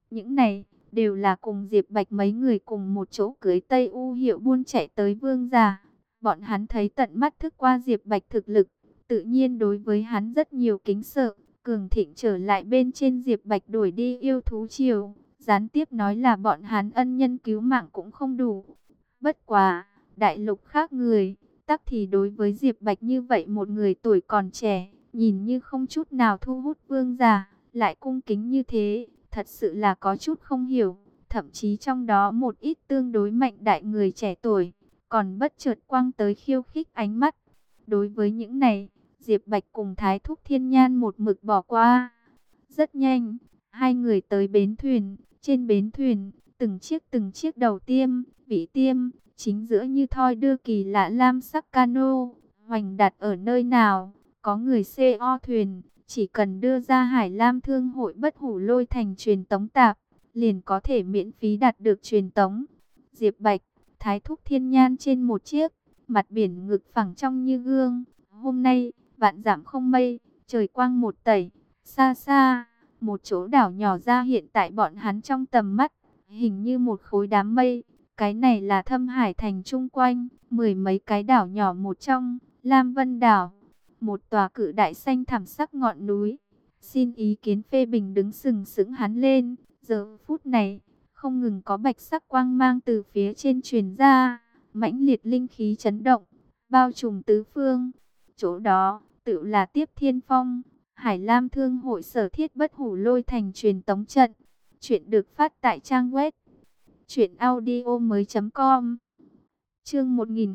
Những này đều là cùng Diệp Bạch mấy người cùng một chỗ cưới Tây U Hiệu Buôn chạy tới vương gia. Bọn hắn thấy tận mắt thức qua Diệp Bạch thực lực, tự nhiên đối với hắn rất nhiều kính sợ. Cường Thịnh trở lại bên trên Diệp Bạch đuổi đi yêu thú triều, gián tiếp nói là bọn hắn ân nhân cứu mạng cũng không đủ. Bất quá, đại lục khác người, tắc thì đối với Diệp Bạch như vậy một người tuổi còn trẻ, nhìn như không chút nào thu hút vương giả, lại cung kính như thế, thật sự là có chút không hiểu. Thậm chí trong đó một ít tương đối mạnh đại người trẻ tuổi, còn bất chợt quăng tới khiêu khích ánh mắt. Đối với những này, Diệp Bạch cùng Thái Thúc Thiên Nhan một mực bỏ qua. Rất nhanh, hai người tới bến thuyền. Trên bến thuyền, từng chiếc đầu tiêm, vĩ tiêm, chính giữa như thoi đưa kỳ lạ lam sắc cano. Hoành đặt ở nơi nào, có người CO thuyền, chỉ cần đưa ra Hải Lam Thương hội Bất Hủ Lôi Thành truyền tống tạp, liền có thể miễn phí đạt được truyền tống. Diệp Bạch, Thái Thúc Thiên Nhan trên một chiếc, mặt biển ngực phẳng trong như gương. Hôm nay, vạn dặm không mây, trời quang một tẩy, xa xa, một chỗ đảo nhỏ ra hiện tại bọn hắn trong tầm mắt, hình như một khối đám mây. Cái này là Thâm Hải thành chung quanh, mười mấy cái đảo nhỏ một trong, Lam Vân đảo, một tòa cự đại xanh thẳm sắc ngọn núi. Xin ý kiến phê bình đứng sừng sững hắn lên, giờ phút này, không ngừng có bạch sắc quang mang từ phía trên truyền ra, mãnh liệt linh khí chấn động, bao trùm tứ phương. Chỗ đó, tự là Tiếp Thiên Phong, Hải Lam Thương hội sở thiết Bất Hủ Lôi Thành truyền tống trận. Chuyện được phát tại trang web truyệnaudiomoi.com. Chương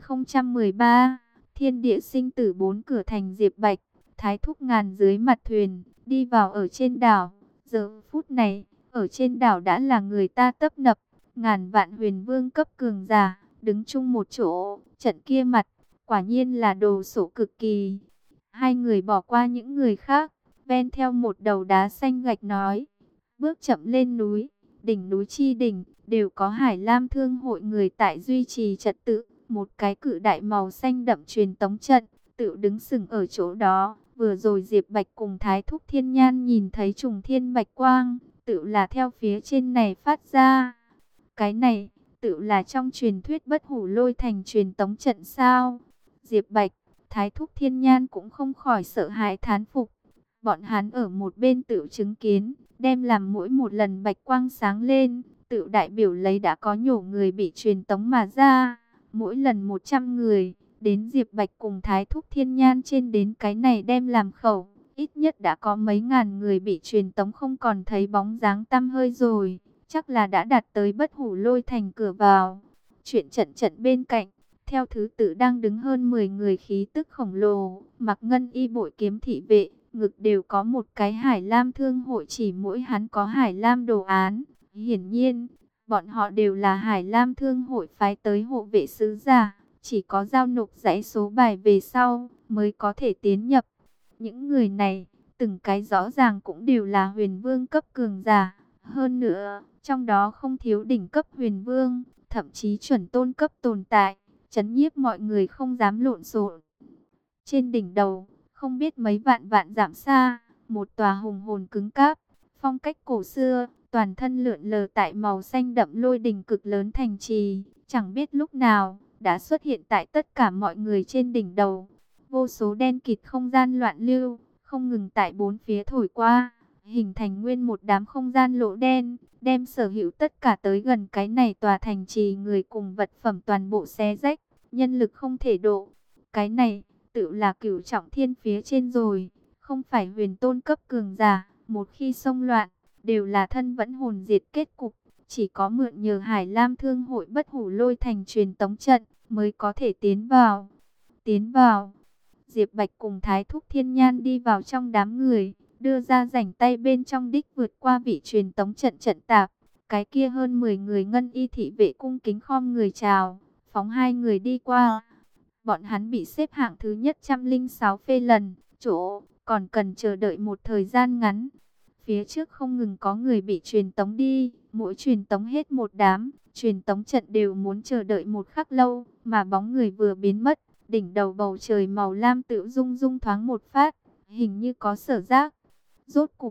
1013, Thiên địa sinh tử bốn cửa thành. Diệp Bạch, Thái Thúc ngàn dưới mặt thuyền, đi vào ở trên đảo. Giờ phút này, ở trên đảo đã là người ta tấp nập, ngàn vạn huyền vương cấp cường giả, đứng chung một chỗ, trận kia mặt, quả nhiên là đồ sộ cực kỳ. Hai người bỏ qua những người khác, ven theo một đầu đá xanh gạch nói, bước chậm lên núi, đỉnh núi chi đỉnh, đều có Hải Lam Thương hội người tại duy trì trật tự. Một cái cự đại màu xanh đậm truyền tống trận, tự đứng sừng ở chỗ đó. Vừa rồi Diệp Bạch cùng Thái Thúc Thiên Nhan nhìn thấy trùng thiên bạch quang, tự là theo phía trên này phát ra. Cái này, tự là trong truyền thuyết Bất Hủ Lôi Thành truyền tống trận sao? Diệp Bạch, Thái Thúc Thiên Nhan cũng không khỏi sợ hãi thán phục. Bọn hắn ở một bên tự chứng kiến, đem làm mỗi một lần bạch quang sáng lên, tự đại biểu lấy đã có nhổ người bị truyền tống mà ra. Mỗi lần 100 người, đến Diệp Bạch cùng Thái Thúc Thiên Nhan trên đến cái này đem làm khẩu. Ít nhất đã có mấy ngàn người bị truyền tống không còn thấy bóng dáng tăm hơi rồi. Chắc là đã đạt tới Bất Hủ Lôi Thành cửa vào. Chuyện trận trận bên cạnh, theo thứ tự đang đứng hơn 10 người khí tức khổng lồ, mặc ngân y bội kiếm thị vệ, ngực đều có một cái Hải Lam Thương hội, chỉ mỗi hắn có Hải Lam đồ án. Hiển nhiên, bọn họ đều là Hải Lam Thương hội phái tới hộ vệ sứ giả, chỉ có giao nộp dãy số bài về sau mới có thể tiến nhập. Những người này, từng cái rõ ràng cũng đều là huyền vương cấp cường giả, hơn nữa, trong đó không thiếu đỉnh cấp huyền vương, thậm chí chuẩn tôn cấp tồn tại, trấn nhiếp mọi người không dám lộn xộn. Trên đỉnh đầu, không biết mấy vạn vạn dặm xa, một tòa hùng hồn cứng cáp, phong cách cổ xưa, toàn thân lượn lờ tại màu xanh đậm lôi đỉnh cực lớn thành trì, chẳng biết lúc nào đã xuất hiện tại tất cả mọi người trên đỉnh đầu. Vô số đen kịt không gian loạn lưu, không ngừng tại bốn phía thổi qua, hình thành nguyên một đám không gian lỗ đen, đem sở hữu tất cả tới gần cái này tòa thành trì người cùng vật phẩm toàn bộ xé rách, nhân lực không thể độ. Cái này, tự là cửu trọng thiên phía trên rồi, không phải huyền tôn cấp cường giả, một khi xông loạn, đều là thân vẫn hồn diệt kết cục. Chỉ có mượn nhờ Hải Lam Thương hội Bất Hủ Lôi Thành truyền tống trận, mới có thể tiến vào. Tiến vào, Diệp Bạch cùng Thái Thúc Thiên Nhan đi vào trong đám người, đưa ra rảnh tay bên trong đích vượt qua vị truyền tống trận trận tạp. Cái kia hơn 10 người ngân y thị vệ cung kính khom người chào, phóng hai người đi qua. Bọn hắn bị xếp hạng thứ nhất 106 phê lần, chỗ còn cần chờ đợi một thời gian ngắn. Phía trước không ngừng có người bị truyền tống đi, mỗi truyền tống hết một đám, truyền tống trận đều muốn chờ đợi một khắc lâu, mà bóng người vừa biến mất, đỉnh đầu bầu trời màu lam tự rung rung thoáng một phát, hình như có sở giác. Rốt cục,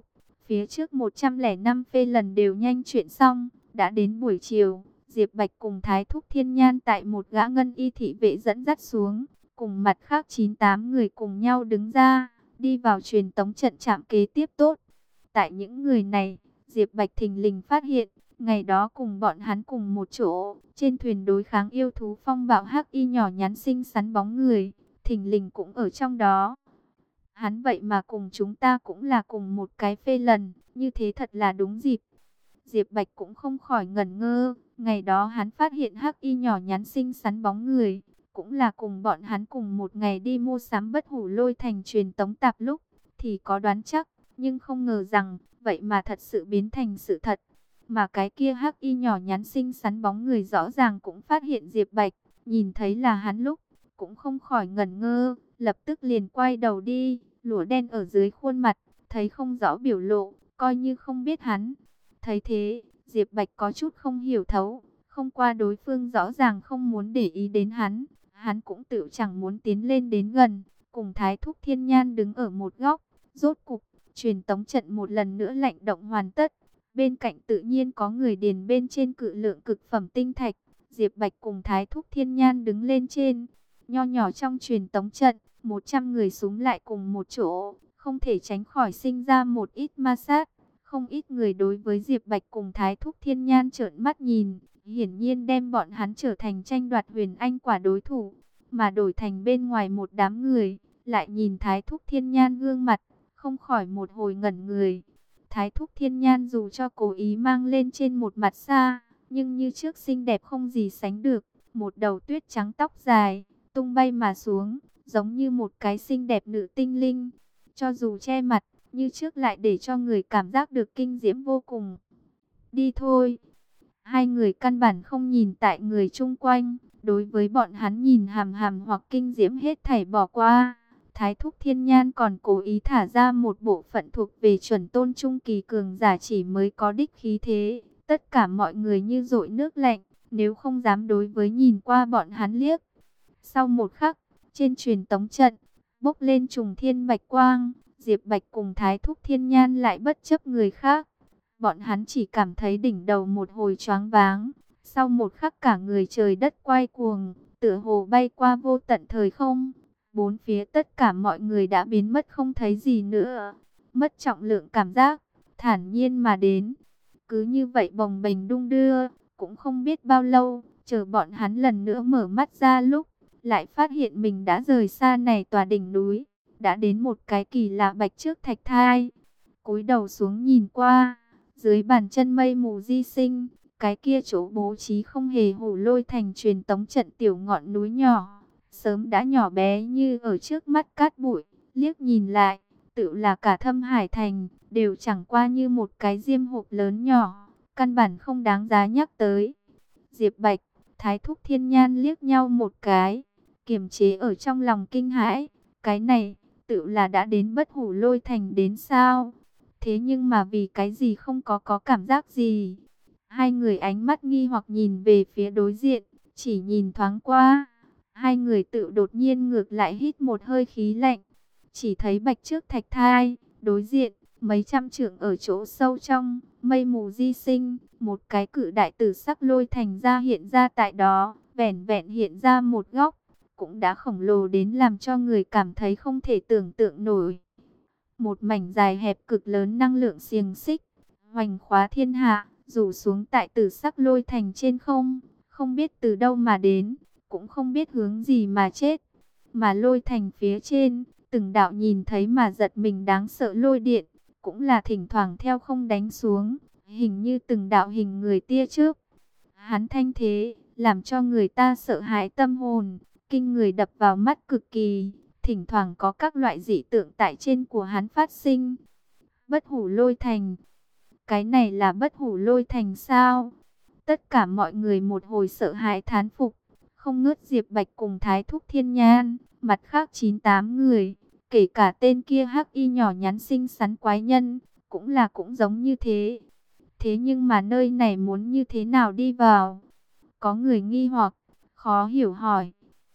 Phía trước 105 phê lần đều nhanh chuyện xong, đã đến buổi chiều, Diệp Bạch cùng Thái Thúc Thiên Nhan tại một gã ngân y thị vệ dẫn dắt xuống, cùng mặt khác 98 người cùng nhau đứng ra, đi vào truyền tống trận trạm kế tiếp tốt. Tại những người này, Diệp Bạch thình lình phát hiện, ngày đó cùng bọn hắn cùng một chỗ, trên thuyền đối kháng yêu thú phong bạo hắc y nhỏ nhắn xinh xắn bóng người, thình lình cũng ở trong đó. Hắn vậy mà cùng chúng ta cũng là cùng một cái phê lần, như thế thật là đúng dịp. Diệp Bạch cũng không khỏi ngẩn ngơ, ngày đó hắn phát hiện hắc y nhỏ nhắn xinh xắn bóng người, cũng là cùng bọn hắn cùng một ngày đi mua sắm Bất Hủ Lôi Thành truyền tống tạp lúc, thì có đoán chắc, nhưng không ngờ rằng, vậy mà thật sự biến thành sự thật. Mà cái kia hắc y nhỏ nhắn xinh xắn bóng người rõ ràng cũng phát hiện Diệp Bạch, nhìn thấy là hắn lúc, cũng không khỏi ngẩn ngơ, lập tức liền quay đầu đi, lụa đen ở dưới khuôn mặt, thấy không rõ biểu lộ, coi như không biết hắn. Thấy thế, Diệp Bạch có chút không hiểu thấu, không qua đối phương rõ ràng không muốn để ý đến hắn, hắn cũng tự chẳng muốn tiến lên đến gần, cùng Thái Thúc Thiên Nhan đứng ở một góc, rốt cục, truyền tống trận một lần nữa lạnh động hoàn tất. Bên cạnh tự nhiên có người điền bên trên cự lượng cực phẩm tinh thạch, Diệp Bạch cùng Thái Thúc Thiên Nhan đứng lên trên, nho nhỏ trong truyền tống trận, 100 người súng lại cùng một chỗ, không thể tránh khỏi sinh ra một ít ma sát. Không ít người đối với Diệp Bạch cùng Thái Thúc Thiên Nhan trợn mắt nhìn, hiển nhiên đem bọn hắn trở thành tranh đoạt huyền anh quả đối thủ, mà đổi thành bên ngoài một đám người, lại nhìn Thái Thúc Thiên Nhan gương mặt, không khỏi một hồi ngẩn người. Thái Thúc Thiên Nhan dù cho cố ý mang lên trên một mặt xa, nhưng như trước xinh đẹp không gì sánh được, một đầu tuyết trắng tóc dài, tung bay mà xuống, giống như một cái xinh đẹp nữ tinh linh. Cho dù che mặt, như trước lại để cho người cảm giác được kinh diễm vô cùng. Đi thôi. Hai người căn bản không nhìn tại người chung quanh, đối với bọn hắn nhìn hàm hàm hoặc kinh diễm hết thảy bỏ qua. Thái Thúc Thiên Nhan còn cố ý thả ra một bộ phận thuộc về chuẩn tôn trung kỳ cường giả chỉ mới có đích khí thế. Tất cả mọi người như dội nước lạnh, nếu không dám đối với nhìn qua bọn hắn liếc. Sau một khắc, trên truyền tống trận, bốc lên trùng thiên bạch quang, Diệp Bạch cùng Thái Thúc Thiên Nhan lại bất chấp người khác. Bọn hắn chỉ cảm thấy đỉnh đầu một hồi choáng váng, sau một khắc cả người trời đất quay cuồng, tựa hồ bay qua vô tận thời không. Bốn phía tất cả mọi người đã biến mất không thấy gì nữa, mất trọng lượng cảm giác, thản nhiên mà đến. Cứ như vậy bồng bềnh đung đưa, cũng không biết bao lâu, chờ bọn hắn lần nữa mở mắt ra lúc, lại phát hiện mình đã rời xa này tòa đỉnh núi, đã đến một cái kỳ lạ bạch trước thạch thai. Cúi đầu xuống nhìn qua, dưới bàn chân mây mù di sinh, cái kia chỗ bố trí không hề hổ lôi thành truyền tống trận tiểu ngọn núi nhỏ, sớm đã nhỏ bé như ở trước mắt cát bụi, liếc nhìn lại, tự là cả Thâm Hải Thành, đều chẳng qua như một cái diêm hộp lớn nhỏ, căn bản không đáng giá nhắc tới. Diệp Bạch, Thái Thúc Thiên Nhan liếc nhau một cái, kiềm chế ở trong lòng kinh hãi, cái này, tự là đã đến Bất Hủ Lôi Thành đến sao? Thế nhưng mà vì cái gì không có cảm giác gì? Hai người ánh mắt nghi hoặc nhìn về phía đối diện, chỉ nhìn thoáng qua. Hai người tự đột nhiên ngược lại hít một hơi khí lạnh. Chỉ thấy bạch trước thạch thai, đối diện, mấy trăm trượng ở chỗ sâu trong, mây mù di sinh, một cái cự đại tử sắc lôi thành ra hiện ra tại đó, vẻn vẹn hiện ra một góc, cũng đã khổng lồ đến làm cho người cảm thấy không thể tưởng tượng nổi. Một mảnh dài hẹp cực lớn năng lượng xiềng xích, hoành khóa thiên hạ, rủ xuống tại tử sắc lôi thành trên không, không biết từ đâu mà đến, cũng không biết hướng gì mà chết. Mà lôi thành phía trên, từng đạo nhìn thấy mà giật mình đáng sợ lôi điện, cũng là thỉnh thoảng theo không đánh xuống, hình như từng đạo hình người tia chớp. Hắn thanh thế, làm cho người ta sợ hãi tâm hồn, kinh người đập vào mắt cực kỳ. Thỉnh thoảng có các loại dị tượng tại trên của hắn phát sinh. Bất Hủ Lôi Thành. Cái này là Bất Hủ Lôi Thành sao? Tất cả mọi người một hồi sợ hãi thán phục. Không ngớt Diệp Bạch cùng Thái Thúc Thiên Nhan. Mặt khác 98 người. Kể cả tên kia hắc y nhỏ nhắn xinh xắn quái nhân. Cũng giống như thế. Thế nhưng mà nơi này muốn như thế nào đi vào? Có người nghi hoặc, khó hiểu hỏi.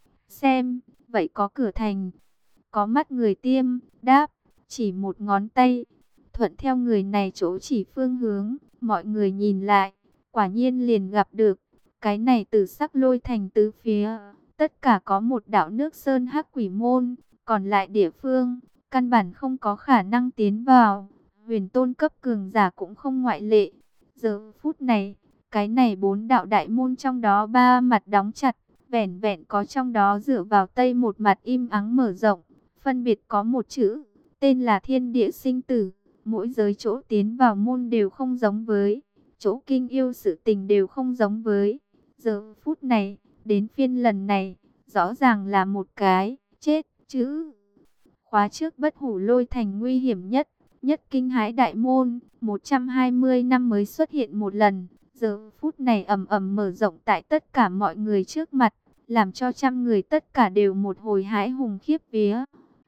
Xem, vậy có cửa thành. Có mắt người tiêm, đáp, chỉ một ngón tay. thuận theo người này chỗ chỉ phương hướng, mọi người nhìn lại, quả nhiên liền gặp được. Cái này tử sắc lôi thành tứ phía, tất cả có một đạo nước sơn hắc quỷ môn, còn lại địa phương, căn bản không có khả năng tiến vào. Huyền tôn cấp cường giả cũng không ngoại lệ. Giờ phút này, cái này 4 đạo đại môn trong đó 3 mặt đóng chặt, vẻn vẹn có trong đó dựa vào tây một mặt im ắng mở rộng, phân biệt có một chữ, tên là thiên địa sinh tử. Mỗi giới chỗ tiến vào môn đều không giống với, chỗ kinh yêu sự tình đều không giống với. Giờ phút này, đến phiên lần này, rõ ràng là một cái, chết, chữ. Khóa trước bất hủ lôi thành nguy hiểm nhất, nhất kinh hãi đại môn, 120 năm mới xuất hiện một lần. Giờ phút này ầm ầm mở rộng tại tất cả mọi người trước mặt, làm cho trăm người tất cả đều một hồi hãi hùng khiếp vía.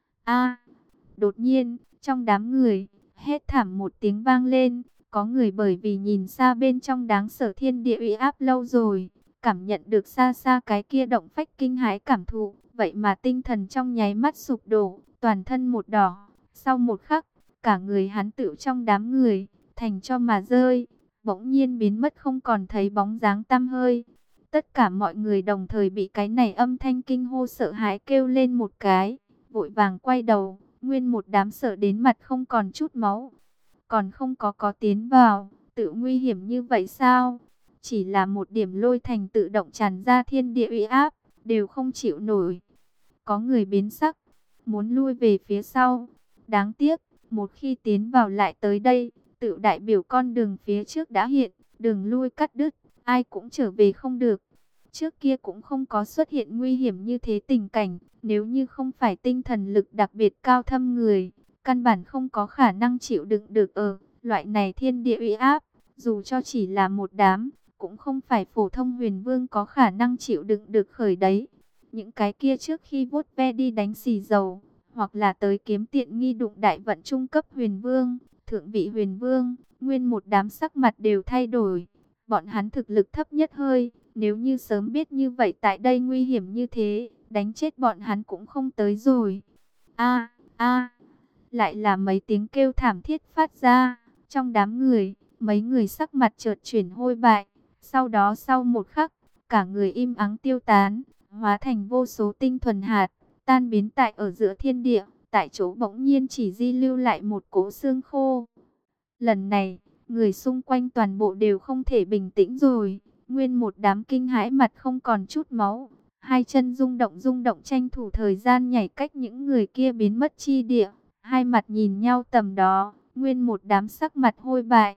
Đột nhiên, trong đám người, hét thảm một tiếng vang lên, có người bởi vì nhìn xa bên trong đáng sợ thiên địa uy áp lâu rồi, cảm nhận được xa xa cái kia động phách kinh hãi cảm thụ, vậy mà tinh thần trong nháy mắt sụp đổ, toàn thân một đỏ. Sau một khắc, cả người hắn tựu trong đám người, thành cho mà rơi, bỗng nhiên biến mất không còn thấy bóng dáng tăm hơi. Tất cả mọi người đồng thời bị cái này âm thanh kinh hô sợ hãi kêu lên một cái, vội vàng quay đầu, nguyên một đám sợ đến mặt không còn chút máu. Còn không có tiến vào, tự nguy hiểm như vậy sao? Chỉ là một điểm lôi thành tự động tràn ra thiên địa uy áp, đều không chịu nổi. Có người biến sắc, muốn lui về phía sau. Đáng tiếc, một khi tiến vào lại tới đây, tự đại biểu con đường phía trước đã hiện, đường lui cắt đứt, ai cũng trở về không được. Trước kia cũng không có xuất hiện nguy hiểm như thế tình cảnh, nếu như không phải tinh thần lực đặc biệt cao thâm người, căn bản không có khả năng chịu đựng được ở loại này thiên địa uy áp, dù cho chỉ là một đám, cũng không phải phổ thông huyền vương có khả năng chịu đựng được khởi đấy. Những cái kia trước khi vuốt ve đi đánh xì dầu, hoặc là tới kiếm tiện nghi đụng đại vận trung cấp huyền vương, thượng vị huyền vương, nguyên một đám sắc mặt đều thay đổi. Bọn hắn thực lực thấp nhất hơi, nếu như sớm biết như vậy tại đây nguy hiểm như thế, đánh chết bọn hắn cũng không tới rồi. Lại là mấy tiếng kêu thảm thiết phát ra, trong đám người, mấy người sắc mặt chợt chuyển hôi bại, sau đó sau một khắc, cả người im ắng tiêu tán, hóa thành vô số tinh thuần hạt, tan biến tại ở giữa thiên địa, tại chỗ bỗng nhiên chỉ di lưu lại một cỗ xương khô. Lần này, người xung quanh toàn bộ đều không thể bình tĩnh rồi, nguyên một đám kinh hãi mặt không còn chút máu, hai chân rung động tranh thủ thời gian nhảy cách những người kia biến mất chi địa, hai mặt nhìn nhau tầm đó, nguyên một đám sắc mặt hôi bại.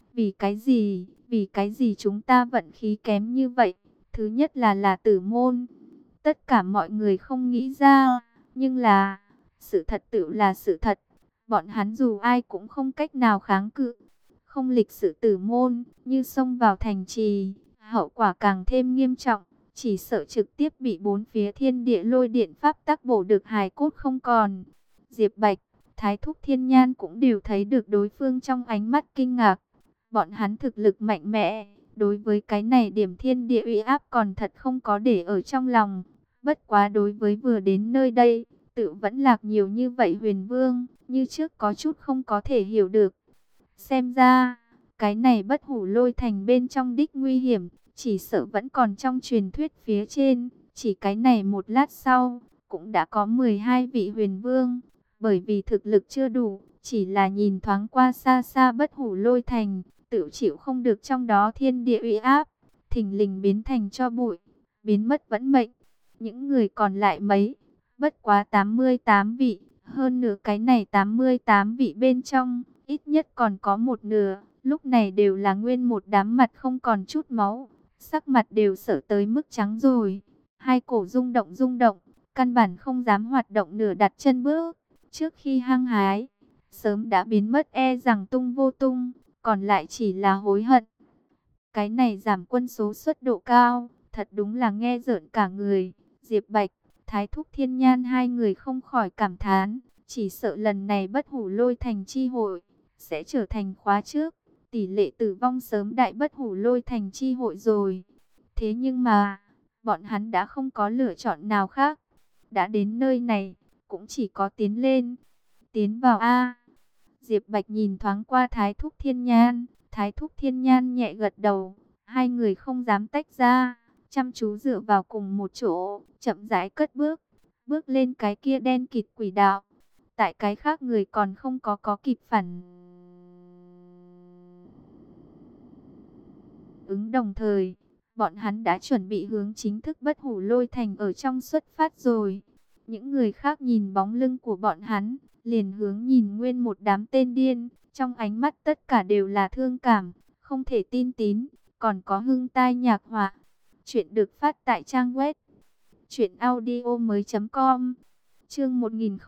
Vì cái gì chúng ta vận khí kém như vậy? Thứ nhất là tử môn. Tất cả mọi người không nghĩ ra, nhưng là, sự thật tự là sự thật. Bọn hắn dù ai cũng không cách nào kháng cự. Không lịch sự tử môn, như xông vào thành trì, hậu quả càng thêm nghiêm trọng. Chỉ sợ trực tiếp bị bốn phía thiên địa lôi điện pháp tắc bổ được hài cốt không còn. Diệp Bạch, Thái Thúc Thiên Nhan cũng đều thấy được đối phương trong ánh mắt kinh ngạc. Bọn hắn thực lực mạnh mẽ, đối với cái này điểm thiên địa uy áp còn thật không có để ở trong lòng. Bất quá đối với vừa đến nơi đây, tự vẫn lạc nhiều như vậy huyền vương, như trước có chút không có thể hiểu được. Xem ra, cái này bất hủ lôi thành bên trong đích nguy hiểm, chỉ sợ vẫn còn trong truyền thuyết phía trên. Chỉ cái này một lát sau, cũng đã có 12 vị huyền vương, bởi vì thực lực chưa đủ, chỉ là nhìn thoáng qua xa xa bất hủ lôi thành, tự chịu không được trong đó thiên địa uy áp, thình lình biến thành cho bụi, biến mất vẫn mệnh. Những người còn lại mấy, bất quá 88 vị, hơn nửa cái này 88 vị bên trong, ít nhất còn có một nửa, lúc này đều là nguyên một đám mặt không còn chút máu, sắc mặt đều sợ tới mức trắng rồi, hai cổ rung động, căn bản không dám hoạt động nửa đặt chân bước, trước khi hăng hái, sớm đã biến mất e rằng tung vô tung, còn lại chỉ là hối hận. Cái này giảm quân số suất độ cao, thật đúng là nghe rợn cả người. Diệp Bạch, Thái Thúc Thiên Nhan hai người không khỏi cảm thán, chỉ sợ lần này bất hủ lôi thành chi hội, sẽ trở thành khóa trước, tỷ lệ tử vong sớm đại bất hủ lôi thành chi hội rồi. Thế nhưng mà, bọn hắn đã không có lựa chọn nào khác, đã đến nơi này, cũng chỉ có tiến lên, tiến vào A. Diệp Bạch nhìn thoáng qua Thái Thúc Thiên Nhan. Thái Thúc Thiên Nhan nhẹ gật đầu. Hai người không dám tách ra, chăm chú dựa vào cùng một chỗ, chậm rãi cất bước, bước lên cái kia đen kịt quỷ đạo. Tại cái khác người còn không có kịp phản ứng đồng thời, bọn hắn đã chuẩn bị hướng chính thức Bất Hủ Lôi Thành ở trong xuất phát rồi. Những người khác nhìn bóng lưng của bọn hắn, liền hướng nhìn nguyên một đám tên điên, trong ánh mắt tất cả đều là thương cảm, không thể tin tín, còn có hưng tai nhạc họa. Chuyện được phát tại trang web truyệnaudiomoi.com. Chương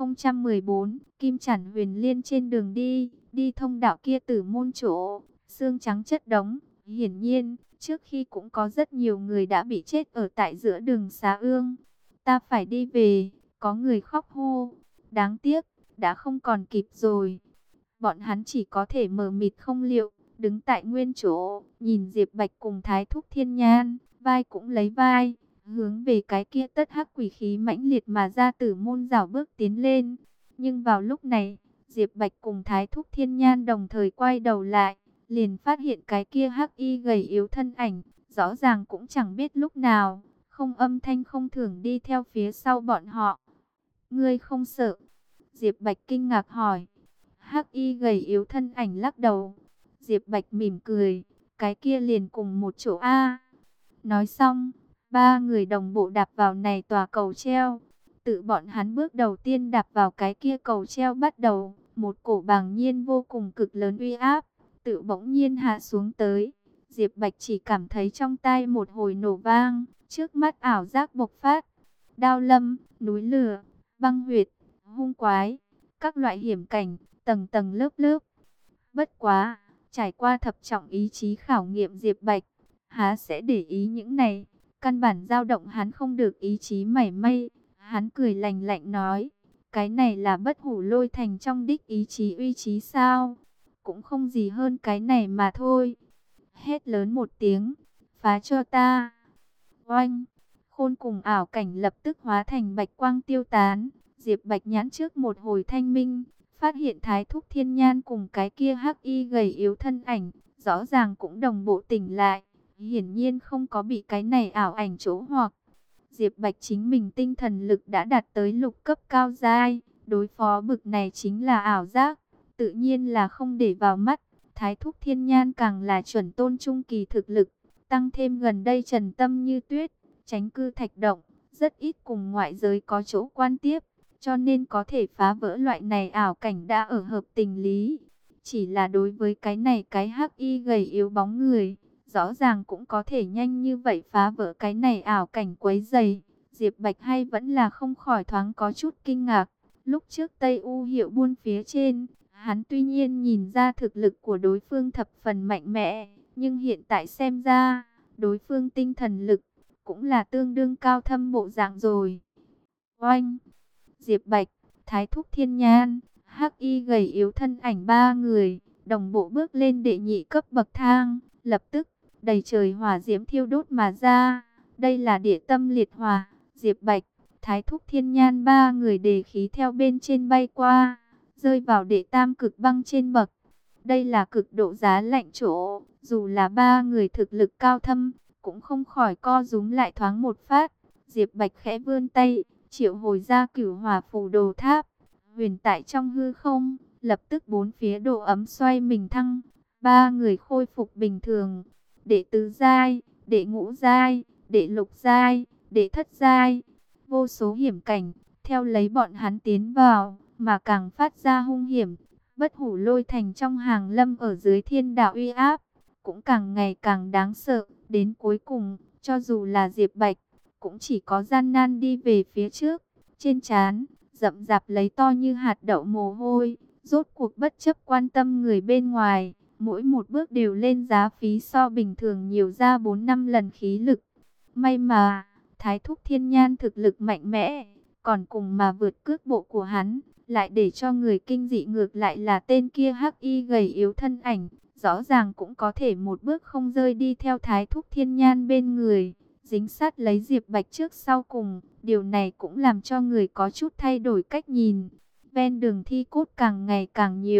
1014, Kim Chản Huyền Liên trên đường đi thông đạo kia Tử môn chỗ, xương trắng chất đống. Hiển nhiên, trước khi cũng có rất nhiều người đã bị chết ở tại giữa đường xá ương. Ta phải đi về, có người khóc hô. Đáng tiếc, đã không còn kịp rồi. Bọn hắn chỉ có thể mờ mịt không liệu, đứng tại nguyên chỗ, nhìn Diệp Bạch cùng Thái Thúc Thiên Nhan, vai cũng lấy vai, hướng về cái kia tất hắc quỷ khí mãnh liệt mà ra Tử môn rảo bước tiến lên. Nhưng vào lúc này, Diệp Bạch cùng Thái Thúc Thiên Nhan đồng thời quay đầu lại, liền phát hiện cái kia hắc y gầy yếu thân ảnh, rõ ràng cũng chẳng biết lúc nào, không âm thanh không thưởng đi theo phía sau bọn họ. Ngươi không sợ? Diệp Bạch kinh ngạc hỏi. Hắc y gầy yếu thân ảnh lắc đầu. Diệp Bạch mỉm cười, cái kia liền cùng một chỗ a. Nói xong, ba người đồng bộ đạp vào này tòa cầu treo. Tự bọn hắn bước đầu tiên đạp vào cái kia cầu treo bắt đầu, một cổ bàng nhiên vô cùng cực lớn uy áp tự bỗng nhiên hạ xuống tới. Diệp Bạch chỉ cảm thấy trong tai một hồi nổ vang, trước mắt ảo giác bộc phát. Đao lâm, núi lửa, băng huyệt, hung quái, các loại hiểm cảnh, tầng tầng lớp lớp. Bất quá, trải qua thập trọng ý chí khảo nghiệm Diệp Bạch, há sẽ để ý những này, căn bản dao động hắn không được ý chí mảy may. Hắn cười lạnh lạnh nói, cái này là Bất Hủ Lôi Thành trong đích ý chí uy chí sao? Cũng không gì hơn cái này mà thôi. Hét lớn một tiếng, phá cho ta. Oanh, khôn cùng ảo cảnh lập tức hóa thành bạch quang tiêu tán. Diệp Bạch nhãn trước một hồi thanh minh, phát hiện Thái Thúc Thiên Nhan cùng cái kia hắc y gầy yếu thân ảnh, rõ ràng cũng đồng bộ tỉnh lại. Hiển nhiên không có bị cái này ảo ảnh chỗ hoặc. Diệp Bạch chính mình tinh thần lực đã đạt tới lục cấp cao giai, đối phó bực này chính là ảo giác, tự nhiên là không để vào mắt. Thái Thúc Thiên Nhan càng là chuẩn tôn trung kỳ thực lực, tăng thêm gần đây trần tâm như tuyết, tránh cư thạch động, rất ít cùng ngoại giới có chỗ quan tiếp, cho nên có thể phá vỡ loại này ảo cảnh đã ở hợp tình lý. Chỉ là đối với cái này cái hắc y gầy yếu bóng người, rõ ràng cũng có thể nhanh như vậy phá vỡ cái này ảo cảnh quấy dày. Diệp Bạch hay vẫn là không khỏi thoáng có chút kinh ngạc. Lúc trước Tây U Hiệu Buôn phía trên, hắn tuy nhiên nhìn ra thực lực của đối phương thập phần mạnh mẽ, nhưng hiện tại xem ra, đối phương tinh thần lực cũng là tương đương cao thâm bộ dạng rồi. Oanh! Diệp Bạch, Thái Thúc Thiên Nhan, hắc y gầy yếu thân ảnh ba người, đồng bộ bước lên đệ nhị cấp bậc thang, lập tức, đầy trời hỏa diễm thiêu đốt mà ra. Đây là địa tâm liệt hỏa. Diệp Bạch, Thái Thúc Thiên Nhan ba người đề khí theo bên trên bay qua, rơi vào đệ tam cực băng trên bậc. Đây là cực độ giá lạnh chỗ, dù là ba người thực lực cao thâm, cũng không khỏi co rúm lại thoáng một phát. Diệp Bạch khẽ vươn tay, triệu hồi ra Cửu Hỏa Phù Đồ Tháp, huyền tại trong hư không, lập tức bốn phía độ ấm xoay mình thăng, ba người khôi phục bình thường. Đệ tứ giai, đệ ngũ giai, đệ lục giai, đệ thất giai, vô số hiểm cảnh theo lấy bọn hắn tiến vào mà càng phát ra hung hiểm. Bất Hủ Lôi Thành trong hàng lâm ở dưới thiên đạo uy áp cũng càng ngày càng đáng sợ. Đến cuối cùng, cho dù là Diệp Bạch cũng chỉ có gian nan đi về phía trước, trên trán rậm rạp lấy to như hạt đậu mồ hôi. Rốt cuộc bất chấp quan tâm người bên ngoài, mỗi một bước đều lên giá phí so bình thường nhiều ra 4-5 lần khí lực. May mà Thái Thúc Thiên Nhan thực lực mạnh mẽ, còn cùng mà vượt cước bộ của hắn, lại để cho người kinh dị ngược lại là tên kia hắc y gầy yếu thân ảnh, rõ ràng cũng có thể một bước không rơi đi theo Thái Thúc Thiên Nhan bên người, dính sát lấy Diệp Bạch trước sau cùng. Điều này cũng làm cho người có chút thay đổi cách nhìn. Ven đường thi cốt càng ngày càng nhiều,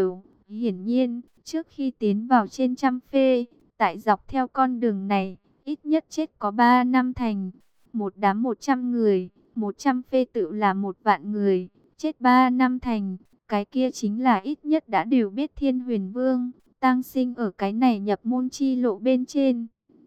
Hiển nhiên, trước khi tiến vào trên trăm phê, tại dọc theo con đường này, ít nhất chết có 3 năm thành. Một đám 100 người, 100 phê tự là 1 vạn người, chết 3 năm thành. Cái kia chính là ít nhất đã đều biết Thiên Huyền Vương, tang sinh ở cái này nhập môn chi lộ bên trên.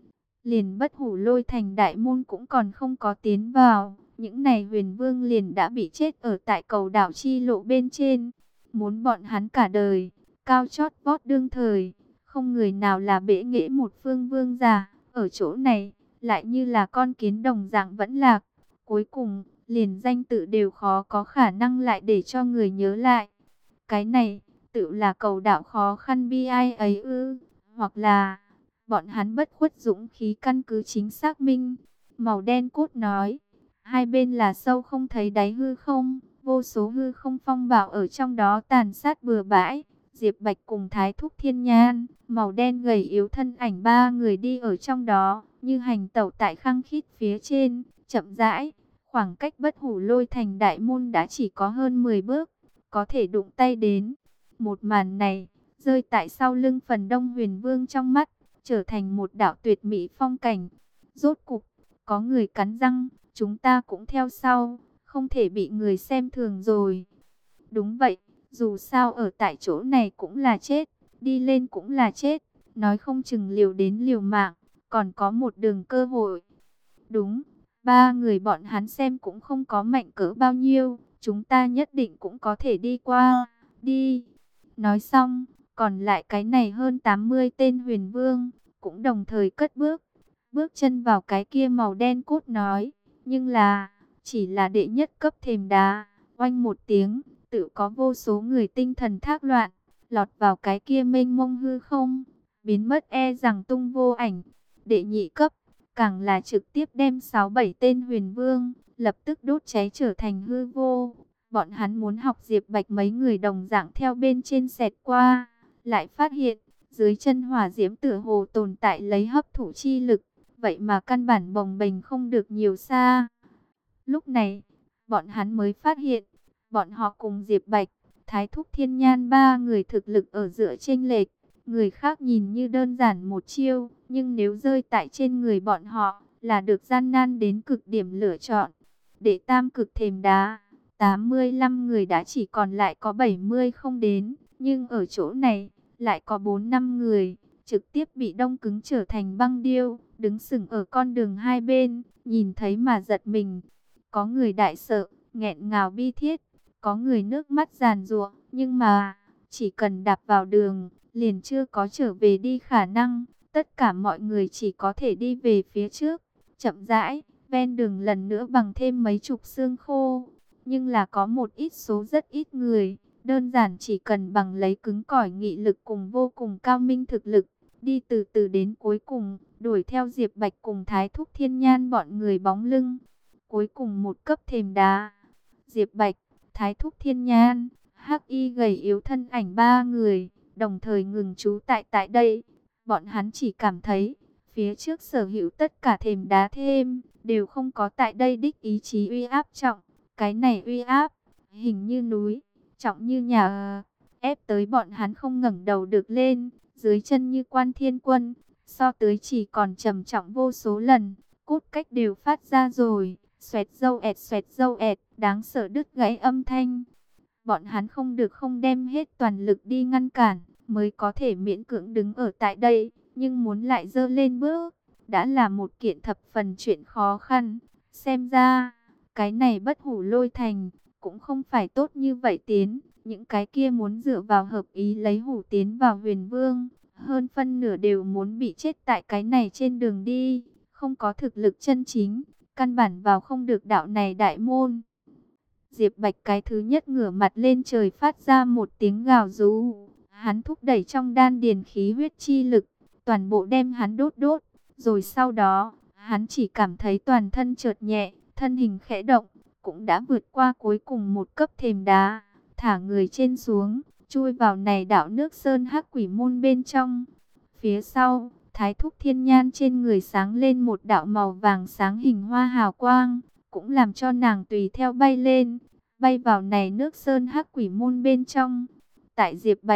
Liền Bất Hủ Lôi thành đại môn cũng còn không có tiến vào, những này huyền vương liền đã bị chết ở tại cầu đảo chi lộ bên trên. Muốn bọn hắn cả đời cao chót vót đương thời, không người nào là bẽ nghễ một phương vương giả, ở chỗ này lại như là con kiến đồng dạng vẫn lạc. Cuối cùng, liền danh tự đều khó có khả năng lại để cho người nhớ lại. Cái này, tự là cầu đảo khó khăn bi ai ấy ư, hoặc là bọn hắn bất khuất dũng khí căn cứ chính xác minh. Màu đen cốt nói, hai bên là sâu không thấy đáy hư không, vô số hư không phong bạo ở trong đó tàn sát bừa bãi. Diệp Bạch cùng Thái Thúc Thiên Nhan, màu đen gầy yếu thân ảnh ba người đi ở trong đó, như hành tẩu tại khăng khít phía trên, chậm rãi. Khoảng cách Bất Hủ Lôi thành đại môn đã chỉ có hơn 10 bước, có thể đụng tay đến. Một màn này, rơi tại sau lưng phần đông huyền vương trong mắt, trở thành một đạo tuyệt mỹ phong cảnh. Rốt cục, có người cắn răng, chúng ta cũng theo sau, không thể bị người xem thường rồi. Đúng vậy, dù sao ở tại chỗ này cũng là chết, đi lên cũng là chết, nói không chừng liều đến liều mạng, còn có một đường cơ hội. Đúng, ba người bọn hắn xem cũng không có mạnh cỡ bao nhiêu, chúng ta nhất định cũng có thể đi qua, đi. Nói xong, còn lại cái này hơn 80 tên huyền vương, cũng đồng thời cất bước, bước chân vào cái kia màu đen cốt nói, nhưng là, chỉ là đệ nhất cấp thềm đá, oanh một tiếng, tự có vô số người tinh thần thác loạn, lọt vào cái kia mênh mông hư không, biến mất e rằng tung vô ảnh. Đệ nhị cấp, càng là trực tiếp đem 6-7 tên huyền vương, lập tức đốt cháy trở thành hư vô. Bọn hắn muốn học Diệp Bạch mấy người đồng dạng theo bên trên xẹt qua, lại phát hiện, dưới chân hỏa diễm tựa hồ tồn tại lấy hấp thụ chi lực, vậy mà căn bản bồng bềnh không được nhiều xa. Lúc này, bọn hắn mới phát hiện, bọn họ cùng Diệp Bạch, Thái Thúc Thiên Nhan ba người thực lực ở giữa chênh lệch. Người khác nhìn như đơn giản một chiêu, nhưng nếu rơi tại trên người bọn họ, là được gian nan đến cực điểm lựa chọn. Để tam cực thềm đá, 85 người đã chỉ còn lại có 70 không đến, nhưng ở chỗ này, lại có 4-5 người, trực tiếp bị đông cứng trở thành băng điêu, đứng sừng ở con đường hai bên, nhìn thấy mà giật mình. Có người đại sợ, nghẹn ngào bi thiết, có người nước mắt giàn giụa, nhưng mà, chỉ cần đạp vào đường, liền chưa có trở về đi khả năng, tất cả mọi người chỉ có thể đi về phía trước, chậm rãi, ven đường lần nữa bằng thêm mấy chục xương khô. Nhưng là có một ít số rất ít người, đơn giản chỉ cần bằng lấy cứng cỏi nghị lực cùng vô cùng cao minh thực lực, đi từ từ đến cuối cùng, đuổi theo Diệp Bạch cùng Thái Thúc Thiên Nhan bọn người bóng lưng. Cuối cùng một cấp thềm đá, Diệp Bạch, Thái Thúc Thiên Nhan, hắc y gầy yếu thân ảnh ba người, đồng thời ngừng trú tại đây. Bọn hắn chỉ cảm thấy, phía trước sở hữu tất cả thềm đá thêm, đều không có tại đây đích ý chí uy áp trọng. Cái này uy áp, hình như núi, trọng như nhà, ép tới bọn hắn không ngẩng đầu được lên, dưới chân như Quan Thiên Quân, so tới chỉ còn trầm trọng vô số lần, cốt cách đều phát ra rồi, xoẹt dâu ẹt, đáng sợ đứt gãy âm thanh. Bọn hắn không được không đem hết toàn lực đi ngăn cản, mới có thể miễn cưỡng đứng ở tại đây, nhưng muốn lại dơ lên bước, đã là một kiện thập phần chuyện khó khăn. Xem ra, cái này Bất Hủ Lôi thành, cũng không phải tốt như vậy tiến, những cái kia muốn dựa vào hợp ý lấy hủ tiến vào huyền vương, hơn phân nửa đều muốn bị chết tại cái này trên đường đi, không có thực lực chân chính, căn bản vào không được đạo này đại môn. Diệp Bạch cái thứ nhất ngửa mặt lên trời phát ra một tiếng gào rú, hắn thúc đẩy trong đan điền khí huyết chi lực, toàn bộ đem hắn đốt đốt, rồi sau đó, hắn chỉ cảm thấy toàn thân chợt nhẹ, thân hình khẽ động, cũng đã vượt qua cuối cùng một cấp thềm đá, thả người trên xuống, chui vào này đảo nước sơn hắc quỷ môn bên trong. Phía sau, Thái Thúc Thiên Nhan trên người sáng lên một đạo màu vàng sáng hình hoa hào quang, cũng làm cho nàng tùy theo bay lên, bay vào này nước sơn hắc quỷ môn bên trong. Tại Diệp Bạch,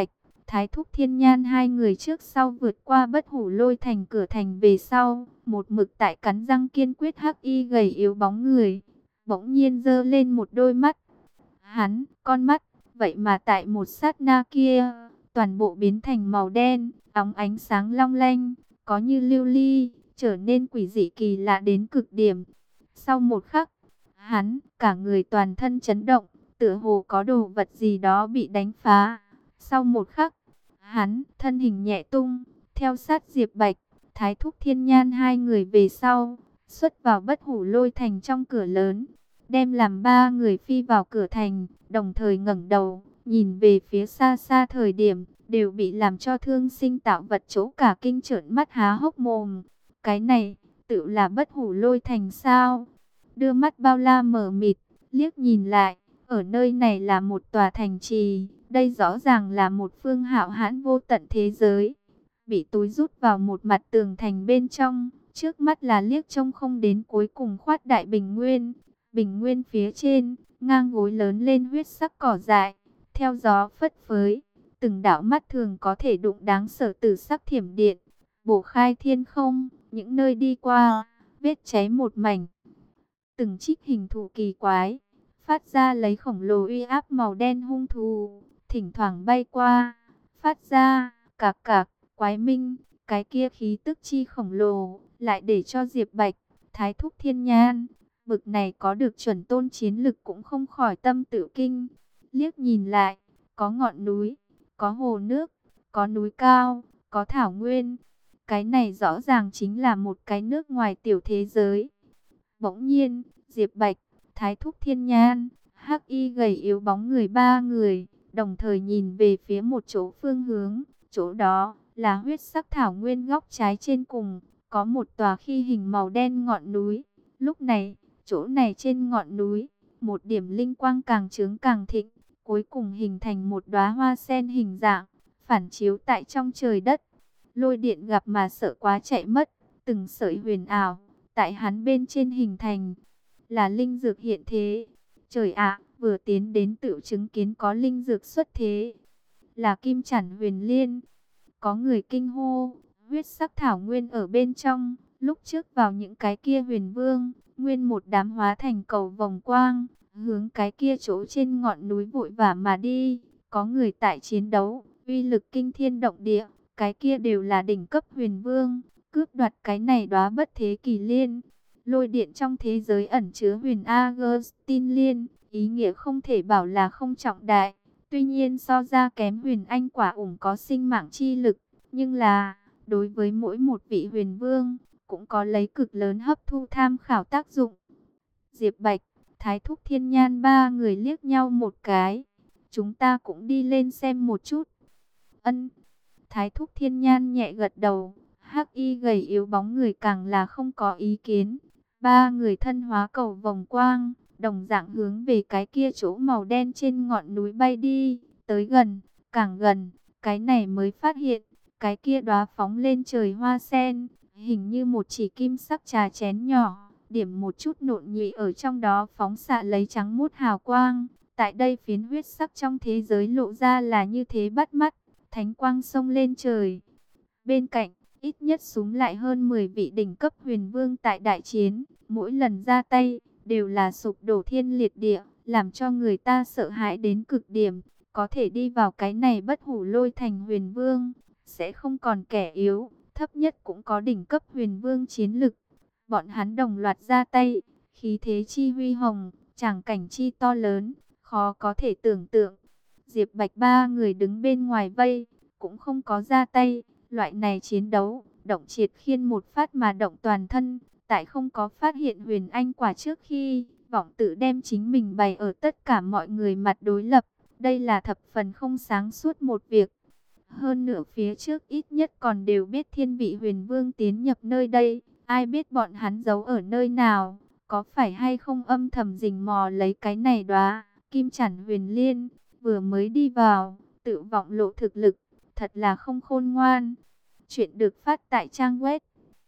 Thái Thúc Thiên Nhan hai người trước sau vượt qua Bất Hủ Lôi Thành cửa thành về sau, một mực tại cắn răng kiên quyết. Hắc y gầy yếu bóng người bỗng nhiên giơ lên một đôi mắt. Hắn, con mắt, vậy mà tại một sát na kia, toàn bộ biến thành màu đen, óng ánh sáng long lanh, có như lưu ly, trở nên quỷ dị kỳ lạ đến cực điểm. Sau một khắc, hắn, cả người toàn thân chấn động, tựa hồ có đồ vật gì đó bị đánh phá. Sau một khắc, hắn, thân hình nhẹ tung, theo sát Diệp Bạch, Thái Thúc Thiên Nhan hai người về sau, xuất vào Bất Hủ Lôi Thành trong cửa lớn, đem làm ba người phi vào cửa thành, đồng thời ngẩng đầu, nhìn về phía xa xa thời điểm, đều bị làm cho thương sinh tạo vật chỗ cả kinh trợn mắt há hốc mồm. Cái này, tự là Bất Hủ Lôi Thành sao? Đưa mắt bao la mờ mịt, liếc nhìn lại, ở nơi này là một tòa thành trì, đây rõ ràng là một phương hạo hãn vô tận thế giới, bị túi rút vào một mặt tường thành bên trong, trước mắt là liếc trông không đến cuối cùng khoát đại bình nguyên. Bình nguyên phía trên, ngang gối lớn lên huyết sắc cỏ dại, theo gió phất phới, từng đạo mắt thường có thể đụng đáng sợ tử sắc thiểm điện, bổ khai thiên không, những nơi đi qua, vết cháy một mảnh. Từng trích hình thù kỳ quái, phát ra lấy khổng lồ uy áp màu đen hung thú, thỉnh thoảng bay qua, phát ra, cạc cạc, quái minh, cái kia khí tức chi khổng lồ, lại để cho Diệp Bạch, Thái Thúc Thiên Nhan, bực này có được chuẩn tôn chiến lực cũng không khỏi tâm tự kinh. Liếc nhìn lại, có ngọn núi, có hồ nước, có núi cao, có thảo nguyên. Cái này rõ ràng chính là một cái nước ngoài tiểu thế giới. Bỗng nhiên, Diệp Bạch, Thái Thúc Thiên Nhan, Hắc y gầy yếu bóng người ba người, đồng thời nhìn về phía một chỗ phương hướng. Chỗ đó là huyết sắc thảo nguyên góc trái trên cùng, có một tòa khi hình màu đen ngọn núi. Lúc này, chỗ này trên ngọn núi, một điểm linh quang càng chướng càng thịnh, cuối cùng hình thành một đóa hoa sen hình dạng, phản chiếu tại trong trời đất. Lôi điện gặp mà sợ quá chạy mất, từng sợi huyền ảo, tại hắn bên trên hình thành, là linh dược hiện thế. Trời ạ, vừa tiến đến tự chứng kiến có linh dược xuất thế, là kim chản huyền liên. Có người kinh hô, huyết sắc thảo nguyên ở bên trong, lúc trước vào những cái kia huyền vương, nguyên một đám hóa thành cầu vòng quang, hướng cái kia chỗ trên ngọn núi vội vã mà đi. Có người tại chiến đấu, uy lực kinh thiên động địa, cái kia đều là đỉnh cấp huyền vương, cướp đoạt cái này đóa bất thế kỳ liên. Lôi điện trong thế giới ẩn chứa huyền Agustin liên, ý nghĩa không thể bảo là không trọng đại. Tuy nhiên so ra kém huyền anh quả ủng có sinh mạng chi lực, nhưng là, đối với mỗi một vị huyền vương, cũng có lấy cực lớn hấp thu tham khảo tác dụng. Diệp Bạch, Thái Thúc Thiên Nhan ba người liếc nhau một cái. Chúng ta cũng đi lên xem một chút. Ân. Thái Thúc Thiên Nhan nhẹ gật đầu. Hắc y gầy yếu bóng người càng là không có ý kiến. Ba người thân hóa cầu vòng quang, đồng dạng hướng về cái kia chỗ màu đen trên ngọn núi bay đi. Tới gần, càng gần, cái này mới phát hiện, cái kia đóa phóng lên trời hoa sen, hình như một chỉ kim sắc trà chén nhỏ, điểm một chút nộn nhụy ở trong đó phóng xạ lấy trắng muốt hào quang. Tại đây phiến huyết sắc trong thế giới lộ ra là như thế bắt mắt, thánh quang xông lên trời. Bên cạnh, ít nhất súm lại hơn 10 vị đỉnh cấp huyền vương tại đại chiến, mỗi lần ra tay, đều là sụp đổ thiên liệt địa, làm cho người ta sợ hãi đến cực điểm. Có thể đi vào cái này Bất Hủ Lôi Thành huyền vương, sẽ không còn kẻ yếu, thấp nhất cũng có đỉnh cấp huyền vương chiến lực. Bọn hắn đồng loạt ra tay, khí thế chi huy hồng, tràng cảnh chi to lớn, khó có thể tưởng tượng. Diệp Bạch ba người đứng bên ngoài vây, cũng không có ra tay. Loại này chiến đấu, động triệt khiên một phát mà động toàn thân. Tại không có phát hiện huyền anh quả trước khi, vọng tự đem chính mình bày ở tất cả mọi người mặt đối lập. Đây là thập phần không sáng suốt một việc. Hơn nữa phía trước ít nhất còn đều biết thiên vị huyền vương tiến nhập nơi đây. Ai biết bọn hắn giấu ở nơi nào, có phải hay không âm thầm rình mò lấy cái này đóa kim chản huyền liên. Vừa mới đi vào, tự vọng lộ thực lực, thật là không khôn ngoan. Chuyện được phát tại trang web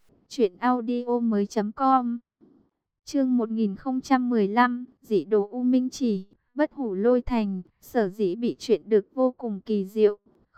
truyệnaudiomoi.com. Chương 1015, Dị đồ U Minh Chỉ. Bất Hủ Lôi Thành, sở dĩ bị chuyện được vô cùng kỳ diệu,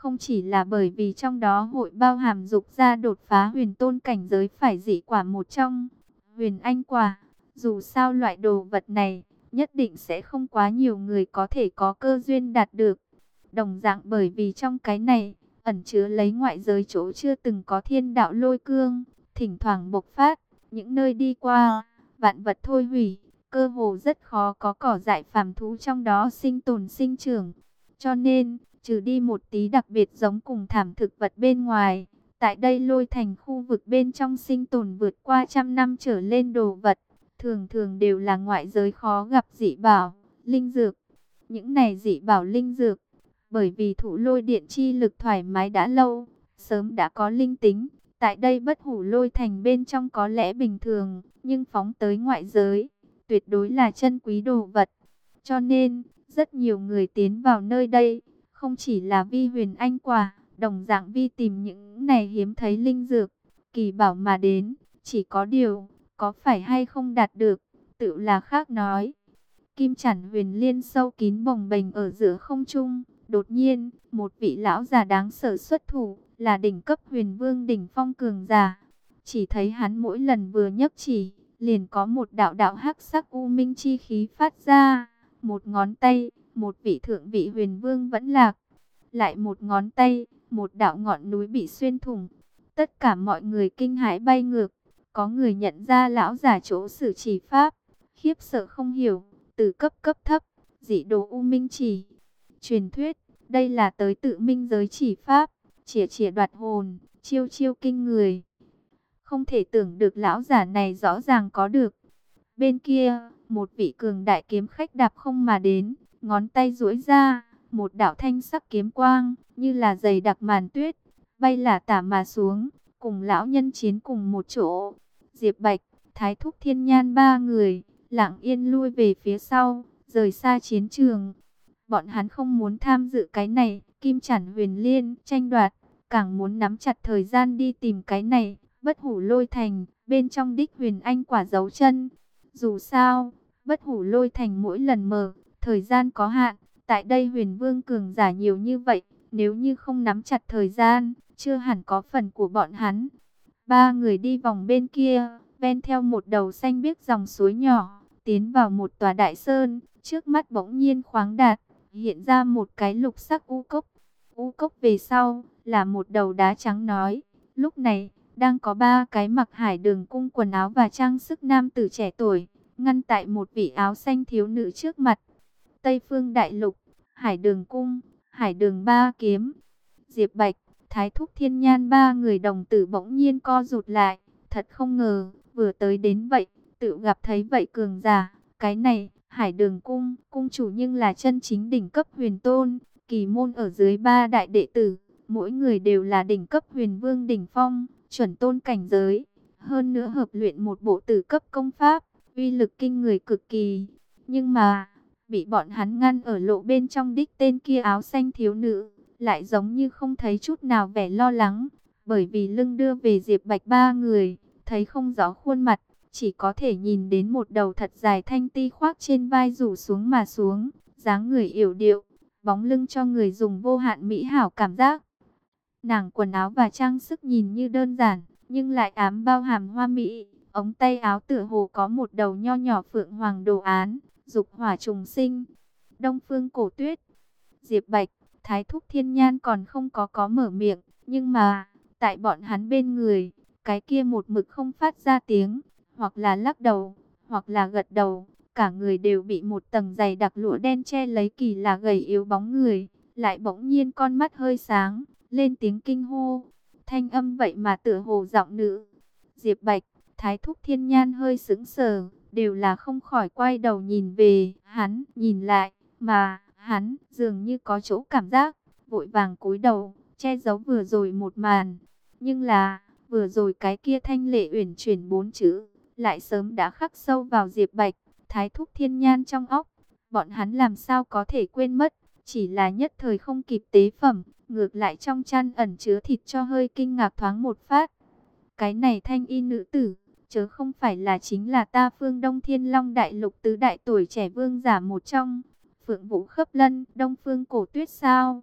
Không chỉ là bởi vì trong đó hội bao hàm dục ra đột phá huyền tôn cảnh giới phải dị quả một trong, huyền anh quả. Dù sao loại đồ vật này, nhất định sẽ không quá nhiều người có thể có cơ duyên đạt được. Đồng dạng bởi vì trong cái này, ẩn chứa lấy ngoại giới chỗ chưa từng có thiên đạo lôi cương, thỉnh thoảng bộc phát, những nơi đi qua, vạn vật thôi hủy, cơ hồ rất khó có cỏ dại phàm thú trong đó sinh tồn sinh trưởng. Cho nên, trừ đi một tí đặc biệt giống cùng thảm thực vật bên ngoài, tại đây Lôi Thành khu vực bên trong sinh tồn vượt qua trăm năm trở lên đồ vật, thường thường đều là ngoại giới khó gặp dị bảo, linh dược. Những này dị bảo linh dược, bởi vì Thụ Lôi Điện chi lực thoải mái đã lâu, sớm đã có linh tính, tại đây Bất Hủ Lôi Thành bên trong có lẽ bình thường, nhưng phóng tới ngoại giới, tuyệt đối là chân quý đồ vật. Cho nên, rất nhiều người tiến vào nơi đây, không chỉ là vi huyền anh quả, đồng dạng vi tìm những này hiếm thấy linh dược, kỳ bảo mà đến. Chỉ có điều, có phải hay không đạt được, tự là khác nói. Kim chản huyền liên sâu kín bồng bềnh ở giữa không trung. Đột nhiên, một vị lão già đáng sợ xuất thủ, là đỉnh cấp huyền vương đỉnh phong cường giả. Chỉ thấy hắn mỗi lần vừa nhấc chỉ, liền có một đạo đạo hắc sắc u minh chi khí phát ra. Một ngón tay, một vị thượng vị huyền vương vẫn lạc. Lại một ngón tay, một đạo ngọn núi bị xuyên thủng. Tất cả mọi người kinh hãi bay ngược. Có người nhận ra lão giả chỗ sử chỉ pháp, khiếp sợ không hiểu, từ cấp thấp, dị đồ u minh chỉ. Truyền thuyết, đây là tới tự minh giới chỉ pháp, chỉa đoạt hồn, chiêu chiêu kinh người. Không thể tưởng được lão giả này rõ ràng có được. Bên kia, một vị cường đại kiếm khách đạp không mà đến, ngón tay duỗi ra, một đạo thanh sắc kiếm quang, như là dày đặc màn tuyết, bay lả tả mà xuống, cùng lão nhân chiến cùng một chỗ. Diệp Bạch, Thái Thúc Thiên Nhan ba người, lặng yên lui về phía sau, rời xa chiến trường. Bọn hắn không muốn tham dự cái này, Kim Chản Huyền Liên tranh đoạt, càng muốn nắm chặt thời gian đi tìm cái này, Bất Hủ Lôi Thành, bên trong đích huyền anh quả dấu chân. Dù sao, Bất Hủ Lôi Thành mỗi lần mở, thời gian có hạn, tại đây huyền vương cường giả nhiều như vậy, nếu như không nắm chặt thời gian, chưa hẳn có phần của bọn hắn. Ba người đi vòng bên kia, ven theo một đầu xanh biếc dòng suối nhỏ, tiến vào một tòa đại sơn, trước mắt bỗng nhiên khoáng đạt, hiện ra một cái lục sắc u cốc. U cốc về sau, là một đầu đá trắng nõi. Lúc này, đang có ba cái mặc Hải Đường cung quần áo và trang sức nam tử trẻ tuổi, ngăn tại một vị áo xanh thiếu nữ trước mặt. Tây Phương Đại Lục, Hải Đường cung, Hải Đường ba kiếm. Diệp Bạch, Thái Thúc Thiên Nhan ba người đồng tử bỗng nhiên co rụt lại, thật không ngờ, vừa tới đến vậy, tự gặp thấy vậy cường giả, cái này, Hải Đường cung, cung chủ nhưng là chân chính đỉnh cấp huyền tôn, kỳ môn ở dưới ba đại đệ tử, mỗi người đều là đỉnh cấp huyền vương đỉnh phong, chuẩn tôn cảnh giới, hơn nữa hợp luyện một bộ tử cấp công pháp, uy lực kinh người cực kỳ, nhưng mà, bị bọn hắn ngăn ở lộ bên trong đích tên kia áo xanh thiếu nữ, lại giống như không thấy chút nào vẻ lo lắng, bởi vì lưng đưa về Diệp Bạch ba người, thấy không rõ khuôn mặt, chỉ có thể nhìn đến một đầu thật dài thanh ti khoác trên vai rủ xuống mà xuống, dáng người yểu điệu, bóng lưng cho người dùng vô hạn mỹ hảo cảm giác. Nàng quần áo và trang sức nhìn như đơn giản, nhưng lại ám bao hàm hoa mỹ, ống tay áo tựa hồ có một đầu nho nhỏ phượng hoàng đồ án, dục hỏa trùng sinh. Đông Phương Cổ Tuyết, Diệp Bạch, Thái Thúc Thiên Nhan còn không có mở miệng, nhưng mà, tại bọn hắn bên người, cái kia một mực không phát ra tiếng, hoặc là lắc đầu, hoặc là gật đầu, cả người đều bị một tầng dày đặc lụa đen che lấy, kỳ là gầy yếu bóng người, lại bỗng nhiên con mắt hơi sáng, lên tiếng kinh hô, thanh âm vậy mà tựa hồ giọng nữ. Diệp Bạch, Thái Thúc Thiên Nhan hơi sững sờ, đều là không khỏi quay đầu nhìn về, hắn, nhìn lại, mà, hắn, dường như có chỗ cảm giác, vội vàng cúi đầu, che giấu vừa rồi một màn. Nhưng là, vừa rồi cái kia thanh lệ uyển chuyển bốn chữ, lại sớm đã khắc sâu vào Diệp Bạch, Thái Thúc Thiên Nhan trong óc. Bọn hắn làm sao có thể quên mất, chỉ là nhất thời không kịp tế phẩm, ngược lại trong chăn ẩn chứa thịt cho hơi kinh ngạc thoáng một phát. Cái này thanh y nữ tử, chớ không phải là chính là ta Phương Đông Thiên Long Đại Lục tứ đại tuổi trẻ vương giả một trong, Phượng Vũ Khấp Lân, Đông Phương Cổ Tuyết sao?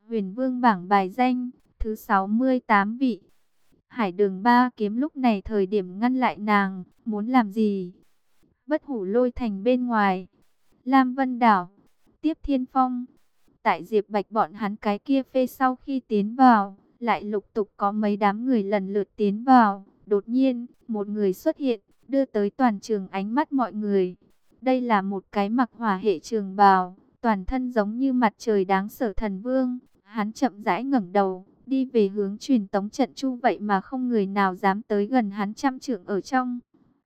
Huyền Vương bảng bài danh, thứ 68 vị. Hải Đường Ba Kiếm lúc này thời điểm ngăn lại nàng, muốn làm gì? Bất Hủ Lôi Thành bên ngoài, Lam Vân Đảo, Tiếp Thiên Phong. Tại Diệp Bạch bọn hắn cái kia phê sau khi tiến vào, lại lục tục có mấy đám người lần lượt tiến vào. Đột nhiên, một người xuất hiện, đưa tới toàn trường ánh mắt mọi người. Đây là một cái mặc hỏa hệ trường bào, toàn thân giống như mặt trời đáng sợ thần vương. Hắn chậm rãi ngẩng đầu, đi về hướng truyền tống trận chu, vậy mà không người nào dám tới gần hắn trăm trượng ở trong.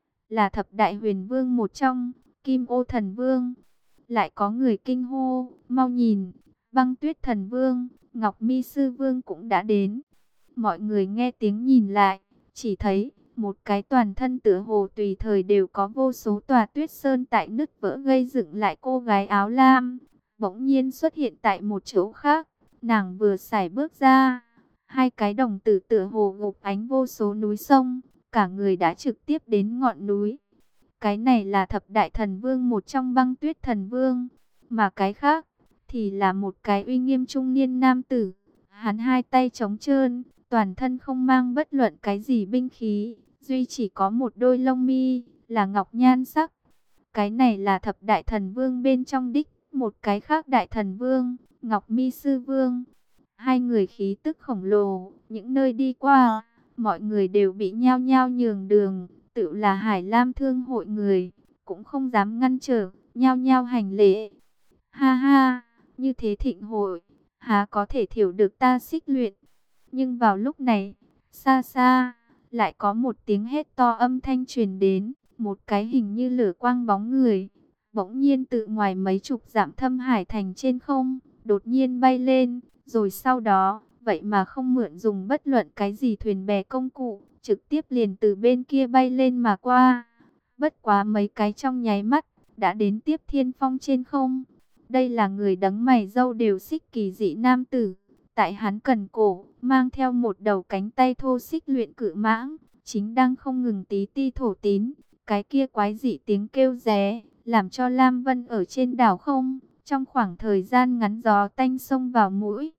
Là thập đại huyền vương một trong, Kim Ô Thần Vương. Lại có người kinh hô, mau nhìn, Băng Tuyết Thần Vương, Ngọc Mi Sư Vương cũng đã đến. Mọi người nghe tiếng nhìn lại, chỉ thấy một cái toàn thân tựa hồ tùy thời đều có vô số tòa tuyết sơn tại nứt vỡ gây dựng lại cô gái áo lam, bỗng nhiên xuất hiện tại một chỗ khác. Nàng vừa sải bước ra, hai cái đồng tử tựa hồ gộp ánh vô số núi sông, cả người đã trực tiếp đến ngọn núi. Cái này là thập đại thần vương một trong Băng Tuyết Thần Vương, mà cái khác thì là một cái uy nghiêm trung niên nam tử. Hắn hai tay trống trơn, toàn thân không mang bất luận cái gì binh khí, duy chỉ có một đôi lông mi là ngọc nhan sắc. Cái này là thập đại thần vương bên trong đích, một cái khác đại thần vương, Ngọc Mi Sư Vương. Hai người khí tức khổng lồ, những nơi đi qua, mọi người đều bị nhao nhao nhường đường, tự là Hải Lam Thương hội người, cũng không dám ngăn trở, nhao nhao hành lễ. Ha ha, như thế thịnh hội, há có thể thiểu được ta Xích Luyện. Nhưng vào lúc này, xa xa, lại có một tiếng hét to âm thanh truyền đến, một cái hình như lửa quang bóng người, bỗng nhiên từ ngoài mấy chục dặm Thâm Hải thành trên không, đột nhiên bay lên, rồi sau đó, vậy mà không mượn dùng bất luận cái gì thuyền bè công cụ, trực tiếp liền từ bên kia bay lên mà qua. Bất quá mấy cái trong nháy mắt, đã đến Tiếp Thiên Phong trên không. Đây là người đấng mày râu đều xích kỳ dị nam tử. Tại hắn cần cổ, mang theo một đầu cánh tay thô xích luyện cự mãng, chính đang không ngừng tí ti thổ tín. Cái kia quái dị tiếng kêu ré, làm cho Lam Vân ở trên đảo không, trong khoảng thời gian ngắn gió tanh xông vào mũi.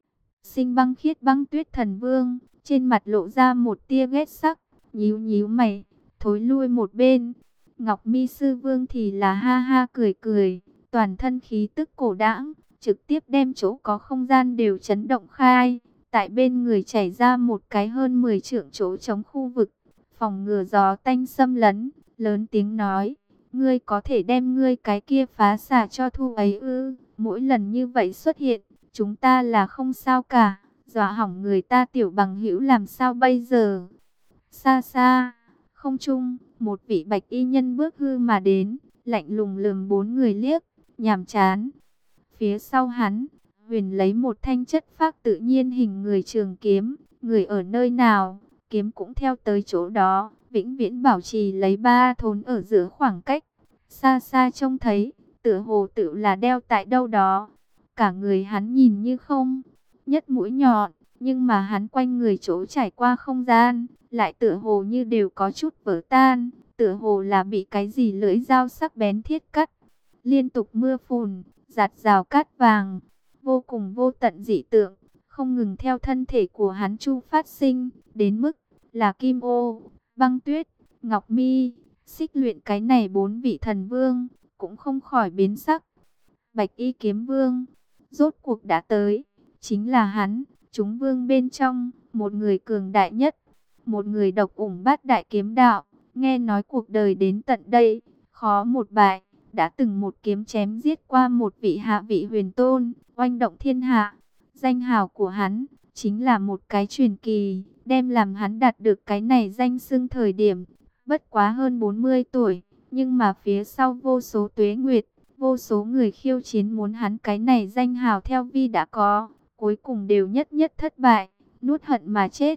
Sinh Băng Khiết Băng Tuyết Thần Vương, trên mặt lộ ra một tia ghét sắc, nhíu nhíu mày, thối lui một bên. Ngọc Mi Sư Vương thì là ha ha cười cười, toàn thân khí tức cổ đãng, trực tiếp đem chỗ có không gian đều chấn động khai. Tại bên người chảy ra một cái hơn 10 trượng chỗ trống khu vực, phòng ngừa gió tanh xâm lấn, lớn tiếng nói, ngươi có thể đem ngươi cái kia phá xả cho thu ấy ư? Mỗi lần như vậy xuất hiện, chúng ta là không sao cả, dọa hỏng người ta tiểu bằng hữu làm sao bây giờ? Xa xa, không trung, một vị bạch y nhân bước hư mà đến, lạnh lùng lườm bốn người liếc, nhàm chán. Phía sau hắn, Huyền lấy một thanh chất phác tự nhiên hình người trường kiếm, người ở nơi nào, kiếm cũng theo tới chỗ đó, vĩnh viễn bảo trì lấy ba thốn ở giữa khoảng cách. Xa xa trông thấy, tựa hồ tự là đeo tại đâu đó. Cả người hắn nhìn như không, nhất mũi nhọn, nhưng mà hắn quanh người chỗ trải qua không gian, lại tựa hồ như đều có chút vỡ tan, tựa hồ là bị cái gì lưỡi dao sắc bén thiết cắt. Liên tục mưa phùn, giạt rào cát vàng, vô cùng vô tận dị tượng, không ngừng theo thân thể của hắn chu phát sinh, đến mức là Kim Ô, Băng Tuyết, Ngọc Mi, Xích Luyện cái này bốn vị thần vương, cũng không khỏi biến sắc. Bạch Y Kiếm Vương, rốt cuộc đã tới, chính là hắn, chúng vương bên trong, một người cường đại nhất, một người độc ủng bát đại kiếm đạo, nghe nói cuộc đời đến tận đây, khó một bại, đã từng một kiếm chém giết qua một vị hạ vị huyền tôn, oanh động thiên hạ. Danh hào của hắn, chính là một cái truyền kỳ, đem làm hắn đạt được cái này danh xưng thời điểm, bất quá hơn 40 tuổi, nhưng mà phía sau vô số tuế nguyệt, vô số người khiêu chiến muốn hắn cái này danh hào theo vi đã có, cuối cùng đều nhất nhất thất bại, nuốt hận mà chết.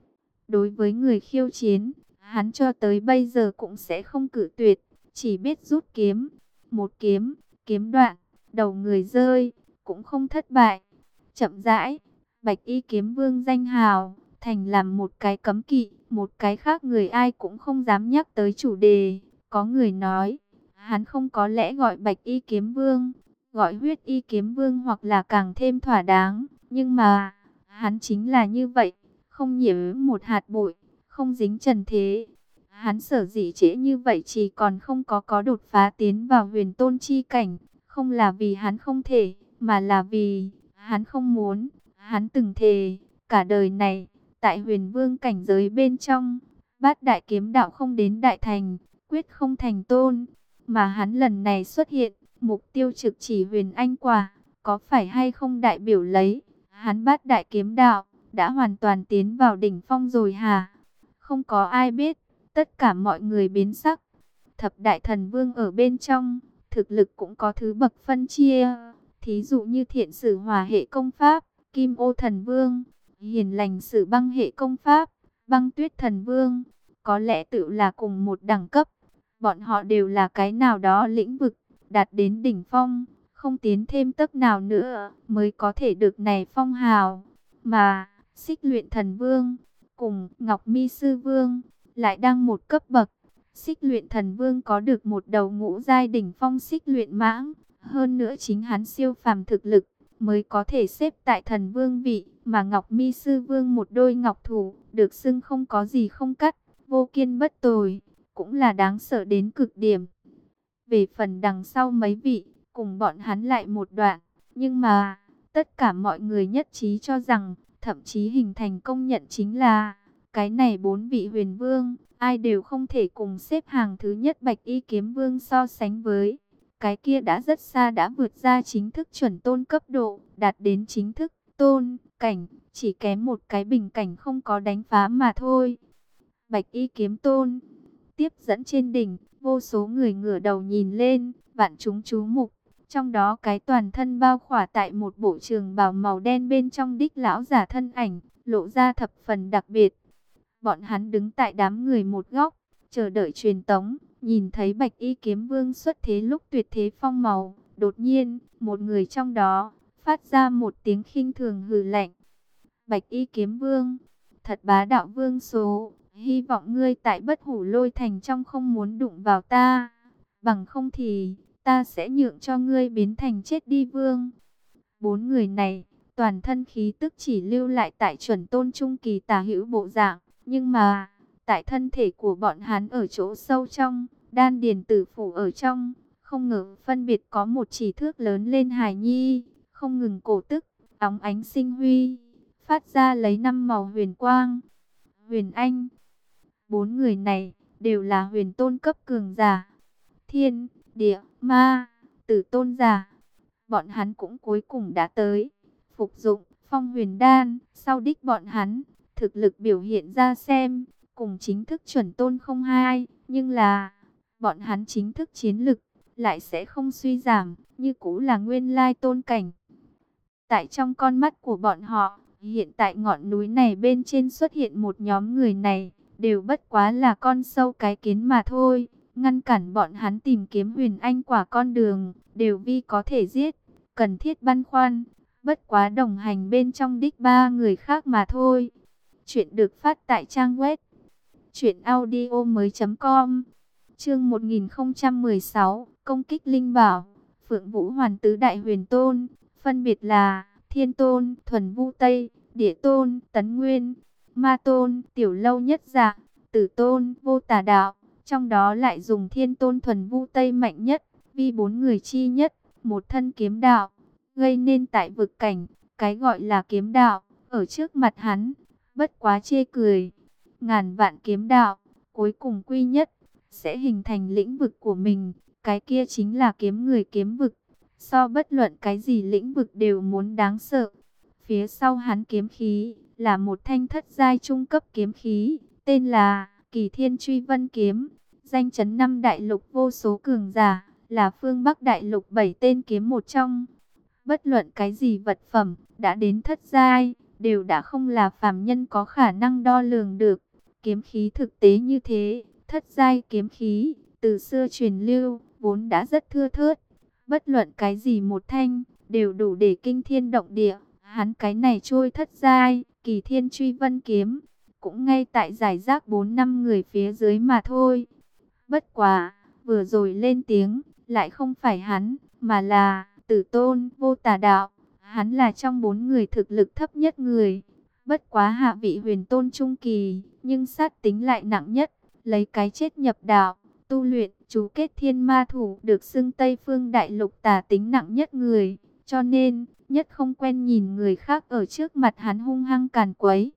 Đối với người khiêu chiến, hắn cho tới bây giờ cũng sẽ không cự tuyệt, chỉ biết rút kiếm. Một kiếm, kiếm đoạn, đầu người rơi, cũng không thất bại. Chậm rãi, Bạch Y Kiếm Vương danh hào, thành làm một cái cấm kỵ, một cái khác người ai cũng không dám nhắc tới chủ đề. Có người nói, hắn không có lẽ gọi Bạch Y Kiếm Vương, gọi Huyết Y Kiếm Vương hoặc là càng thêm thỏa đáng. Nhưng mà, hắn chính là như vậy, không nhiễm một hạt bụi, không dính trần thế. Hắn sở dĩ trễ như vậy chỉ còn không có đột phá tiến vào huyền tôn chi cảnh, không là vì hắn không thể, mà là vì hắn không muốn. Hắn từng thề, cả đời này, tại huyền vương cảnh giới bên trong, bát đại kiếm đạo không đến đại thành, quyết không thành tôn. Mà hắn lần này xuất hiện, mục tiêu trực chỉ huyền anh quả, có phải hay không đại biểu lấy, hắn bát đại kiếm đạo, đã hoàn toàn tiến vào đỉnh phong rồi hả? Không có ai biết, tất cả mọi người biến sắc. Thập đại thần vương ở bên trong, thực lực cũng có thứ bậc phân chia. Thí dụ như thiện sử hỏa hệ công pháp, kim ô thần vương, hiền lành sử băng hệ công pháp, băng tuyết thần vương. Có lẽ tự là cùng một đẳng cấp. Bọn họ đều là cái nào đó lĩnh vực, đạt đến đỉnh phong, không tiến thêm tấc nào nữa, mới có thể được này phong hào. Mà, Xích Luyện Thần Vương, cùng Ngọc Mi Sư Vương, lại đang một cấp bậc. Xích Luyện Thần Vương có được một đầu ngũ giai đỉnh phong xích luyện mãng, hơn nữa chính hắn siêu phàm thực lực, mới có thể xếp tại thần vương vị, mà Ngọc Mi Sư Vương một đôi ngọc thủ, được xưng không có gì không cắt, vô kiên bất tồi, cũng là đáng sợ đến cực điểm. Về phần đằng sau mấy vị, cùng bọn hắn lại một đoạn, nhưng mà, tất cả mọi người nhất trí cho rằng, thậm chí hình thành công nhận chính là, cái này bốn vị huyền vương, ai đều không thể cùng xếp hàng thứ nhất Bạch Y Kiếm Vương so sánh với. Cái kia đã rất xa đã vượt ra chính thức chuẩn tôn cấp độ, đạt đến chính thức tôn cảnh, chỉ kém một cái bình cảnh không có đánh phá mà thôi. Bạch Y Kiếm Tôn tiếp dẫn trên đỉnh, vô số người ngửa đầu nhìn lên, vạn chúng chú mục. Trong đó cái toàn thân bao khỏa tại một bộ trường bào màu đen bên trong đích lão giả thân ảnh, lộ ra thập phần đặc biệt. Bọn hắn đứng tại đám người một góc, chờ đợi truyền tống, nhìn thấy Bạch Y Kiếm Vương xuất thế lúc tuyệt thế phong màu. Đột nhiên, một người trong đó, phát ra một tiếng khinh thường hừ lạnh. Bạch Y Kiếm Vương, thật bá đạo vương số, hy vọng ngươi tại Bất Hủ Lôi Thành trong không muốn đụng vào ta. Bằng không thì, ta sẽ nhượng cho ngươi biến thành chết đi vương. Bốn người này, toàn thân khí tức chỉ lưu lại tại chuẩn tôn trung kỳ tà hữu bộ dạng. Nhưng mà, tại thân thể của bọn hắn ở chỗ sâu trong, đan điền tử phủ ở trong, không ngờ phân biệt có một chỉ thước lớn lên hài nhi, không ngừng cổ tức, óng ánh sinh huy, phát ra lấy năm màu huyền quang. Huyền Anh, bốn người này, đều là huyền tôn cấp cường giả. Thiên, địa, ma, tử tôn giả. Bọn hắn cũng cuối cùng đã tới. Phục dụng, phong huyền đan, sau đích bọn hắn, thực lực biểu hiện ra xem, cùng chính thức chuẩn tôn không hai, nhưng là, bọn hắn chính thức chiến lực, lại sẽ không suy giảm, như cũ là nguyên lai tôn cảnh. Tại trong con mắt của bọn họ, hiện tại ngọn núi này bên trên xuất hiện một nhóm người này, đều bất quá là con sâu cái kiến mà thôi, ngăn cản bọn hắn tìm kiếm huyền anh quả con đường, đều vì có thể giết, cần thiết băn khoăn, bất quá đồng hành bên trong đích ba người khác mà thôi. Chuyện được phát tại trang web truyệnaudiomoi.com. Chương 1016, công kích linh bảo. Phượng Vũ Hoàn tứ đại huyền tôn, phân biệt là Thiên Tôn, Thuần Vu Tây, Địa Tôn, Tấn Nguyên, Ma Tôn, Tiểu Lâu Nhất Dạ, Tử Tôn, Vô Tà Đạo. Trong đó lại dùng Thiên Tôn Thuần Vu Tây mạnh nhất, vì bốn người chi nhất, một thân kiếm đạo, gây nên tại vực cảnh, cái gọi là kiếm đạo, ở trước mặt hắn, bất quá chê cười. Ngàn vạn kiếm đạo, cuối cùng quy nhất, sẽ hình thành lĩnh vực của mình, cái kia chính là kiếm người kiếm vực. So bất luận cái gì lĩnh vực đều muốn đáng sợ. Phía sau hắn kiếm khí, là một thanh thất giai trung cấp kiếm khí, tên là Kỳ Thiên Truy Vân Kiếm, danh chấn năm đại lục vô số cường giả, là phương Bắc đại lục 7 tên kiếm một trong. Bất luận cái gì vật phẩm, đã đến thất giai, đều đã không là phàm nhân có khả năng đo lường được. Kiếm khí thực tế như thế, thất giai kiếm khí, từ xưa truyền lưu, vốn đã rất thưa thớt. Bất luận cái gì một thanh, đều đủ để kinh thiên động địa. Hắn cái này trôi thất giai, Kỳ Thiên Truy Vân Kiếm, cũng ngay tại giải rác 4-5 người phía dưới mà thôi. Bất quá, vừa rồi lên tiếng, lại không phải hắn, mà là Tử Tôn, Vô Tà Đạo. Hắn là trong 4 người thực lực thấp nhất người, bất quá hạ vị huyền tôn trung kỳ, nhưng sát tính lại nặng nhất, lấy cái chết nhập đạo, tu luyện chú kết thiên ma thủ, được xưng Tây Phương Đại Lục tà tính nặng nhất người, cho nên nhất không quen nhìn người khác ở trước mặt hắn hung hăng càn quấy.